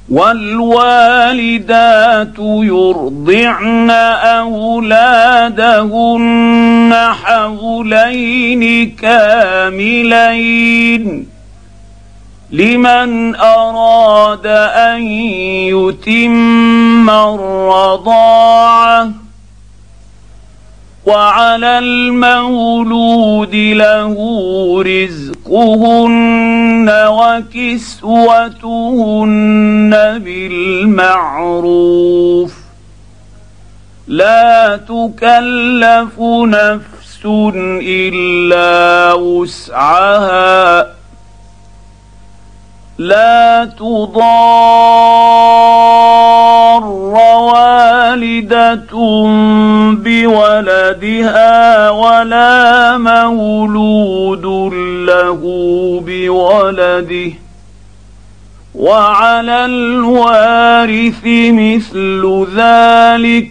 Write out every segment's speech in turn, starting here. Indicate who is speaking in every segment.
Speaker 1: والوالدات يرضعن أولادهن حولين كاملين لمن أراد أن يتم الرضاعة وعلى المولود له رزقهن وكسوتهن بالمعروف لا تكلف نفس إلا وسعها لا تضار والدة بولدها ولا مولود له بولده وعلى الوارث مثل ذلك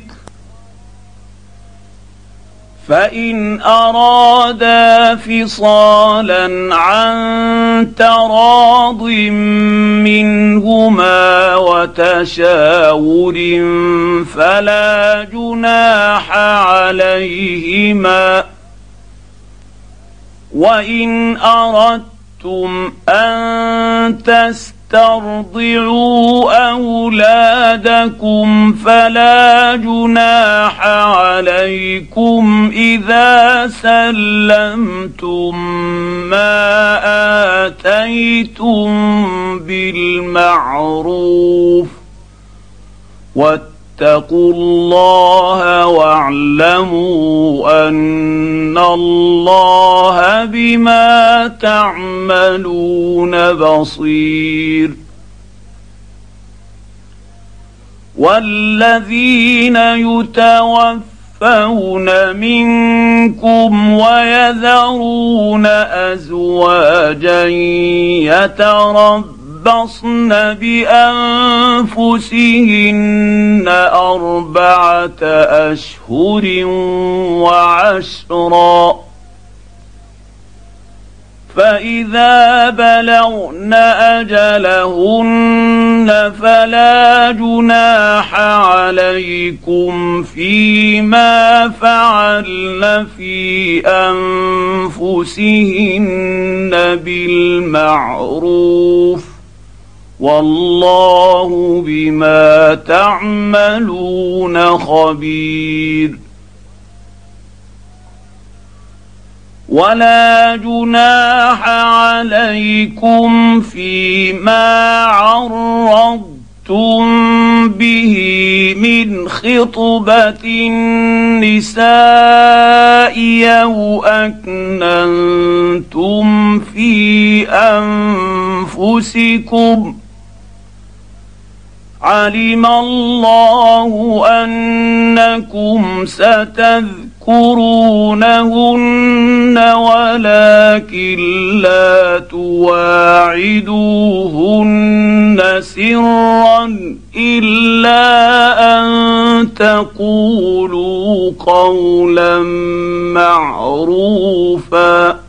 Speaker 1: فإن أرادا فصالا عن تراض منهما وتشاور فلا جناح عليهما وإن أردتم أن تسترضعوا أولادكم فلا جناح عليكم إذا سلمتم ما آتيتم بالمعروف واتقوا الله واعلموا أن الله بما تعملون بصير والذين يتوفون منكم ويذرون أزواجا يتربصن بأنفسهن 4 أشهر وعشرا فإذا بلغن أجلهن فلا جناح عليكم فيما فعلن في أنفسهن بالمعروف والله بما تعملون خبير ولا جناح عليكم فيما عرضتم به من خطبة النساء أو أكننتم في أنفسكم علم الله أنكم ستذكرونهن ولكن لا تواعدوهن سرا إلا أن تقولوا قولا معروفا